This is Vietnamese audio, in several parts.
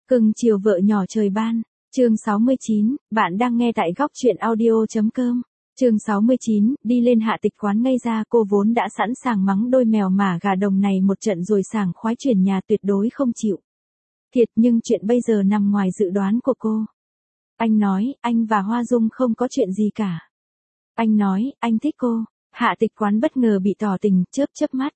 Cưng chiều vợ nhỏ trời ban. Chương 69, bạn đang nghe tại góc truyện audio.com. Chương 69, đi lên Hạ Tịch quán ngây ra, cô vốn đã sẵn sàng mắng đôi mèo mả gà đồng này một trận rồi sảng khoái chuyển nhà, tuyệt đối không chịu. Thiệt, nhưng chuyện bây giờ nằm ngoài dự đoán của cô. Anh nói, anh và Hoa Dung không có chuyện gì cả. Anh nói, anh thích cô. Hạ Tịch quán bất ngờ bị tỏ tình, chớp chớp mắt.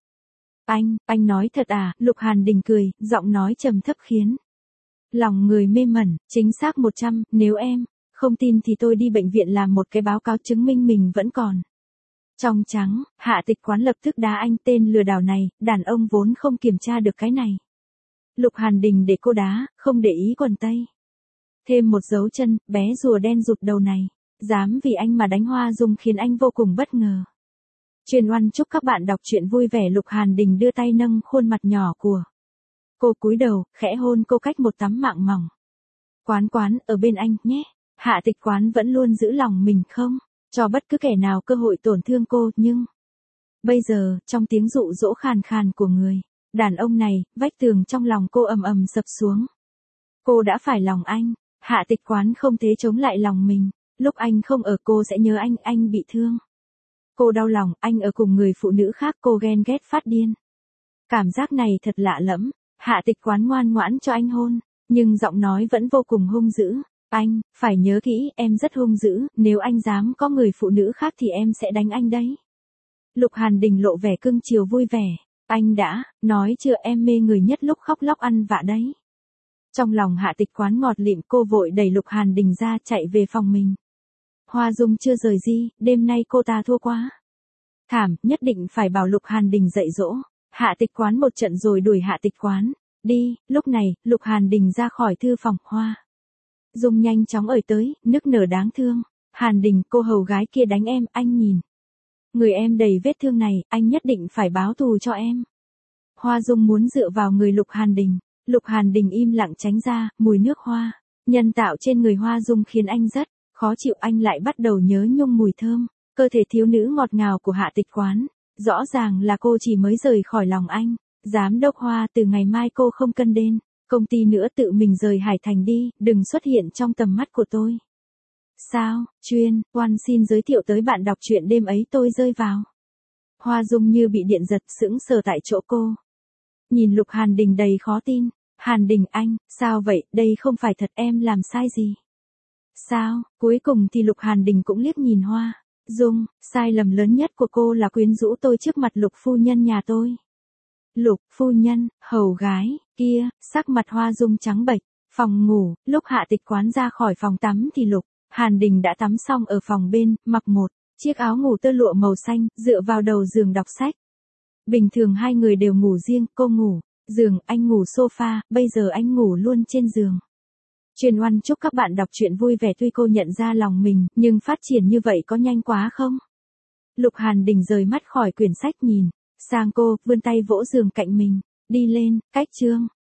Anh nói thật à? Lục Hàn Đình cười, giọng nói trầm thấp khiến lòng người mê mẩn. Chính xác 100, nếu em không tin thì tôi đi bệnh viện làm một cái báo cáo chứng minh mình vẫn còn trong trắng. Hạ Tịch quán lập tức đá anh, tên lừa đảo này, đàn ông vốn không kiểm tra được cái này. Lục Hàn Đình để cô đá, không để ý quần tây. Thêm một dấu chân, bé rùa đen rụt đầu này, dám vì anh mà đánh Hoa Dung khiến anh vô cùng bất ngờ. Truyền oan chúc các bạn đọc truyện vui vẻ. Lục Hàn Đình đưa tay nâng khuôn mặt nhỏ của cô, cúi đầu, khẽ hôn cô cách một tấm mạng mỏng. Quán, ở bên anh, nhé. Hạ Tịch quán vẫn luôn giữ lòng mình không cho bất cứ kẻ nào cơ hội tổn thương cô, nhưng bây giờ, trong tiếng dụ dỗ khàn khàn của người đàn ông này, vách tường trong lòng cô ầm ầm sập xuống. Cô đã phải lòng anh. Hạ Tịch quán không thể chống lại lòng mình. Lúc anh không ở cô sẽ nhớ anh bị thương. Cô đau lòng, anh ở cùng người phụ nữ khác, cô ghen ghét phát điên. Cảm giác này thật lạ lẫm. Hạ Tịch quán ngoan ngoãn cho anh hôn, nhưng giọng nói vẫn vô cùng hung dữ. Anh, phải nhớ kỹ, em rất hung dữ, nếu anh dám có người phụ nữ khác thì em sẽ đánh anh đấy. Lục Hàn Đình lộ vẻ cưng chiều vui vẻ. Anh đã nói chưa, em mê người nhất lúc khóc lóc ăn vạ đấy. Trong lòng Hạ Tịch quán ngọt lịm, cô vội đẩy Lục Hàn Đình ra, chạy về phòng mình. Hoa Dung chưa rời đi, đêm nay cô ta thua quá thảm, nhất định phải bảo Lục Hàn Đình dạy dỗ. Hạ Tịch quán một trận rồi đuổi Hạ Tịch quán đi. Lúc này, Lục Hàn Đình ra khỏi thư phòng. Hoa Dung nhanh chóng ởi tới, nức nở đáng thương. Hàn Đình, cô hầu gái kia đánh em, anh nhìn người em đầy vết thương này, anh nhất định phải báo thù cho em. Hoa Dung muốn dựa vào người Lục Hàn Đình. Lục Hàn Đình im lặng tránh ra. Mùi nước hoa nhân tạo trên người Hoa Dung khiến anh rất khó chịu. Anh lại bắt đầu nhớ nhung mùi thơm cơ thể thiếu nữ ngọt ngào của Hạ Tịch quán. Rõ ràng là cô chỉ mới rời khỏi lòng anh. Giám đốc Hoa, từ ngày mai cô không cân đên công ty nữa, tự mình rời Hải Thành đi, đừng xuất hiện trong tầm mắt của tôi. Sao? Chuyên oan xin giới thiệu tới bạn đọc truyện đêm ấy tôi rơi vào. Hoa Dung như bị điện giật, sững sờ tại chỗ. Cô nhìn Lục Hàn Đình đầy khó tin. Hàn Đình, anh, sao vậy, đây không phải thật, em làm sai gì sao? Cuối cùng thì Lục Hàn Đình cũng liếc nhìn Hoa Dung. Sai lầm lớn nhất của cô là quyến rũ tôi trước mặt Lục phu nhân nhà tôi. Lục phu nhân, hầu gái kia. Sắc mặt Hoa Dung trắng bệch. Phòng ngủ, lúc Hạ Tịch quán ra khỏi phòng tắm thì Lục Hàn Đình đã tắm xong ở phòng bên, mặc một chiếc áo ngủ tơ lụa màu xanh, dựa vào đầu giường đọc sách. Bình thường hai người đều ngủ riêng, cô ngủ giường, anh ngủ sofa, bây giờ anh ngủ luôn trên giường. Truyền oan chúc các bạn đọc truyện vui vẻ. Tuy cô nhận ra lòng mình, nhưng phát triển như vậy có nhanh quá không? Lục Hàn Đình rời mắt khỏi quyển sách, nhìn sang cô, vươn tay vỗ giường cạnh mình. Đi lên, cách chương.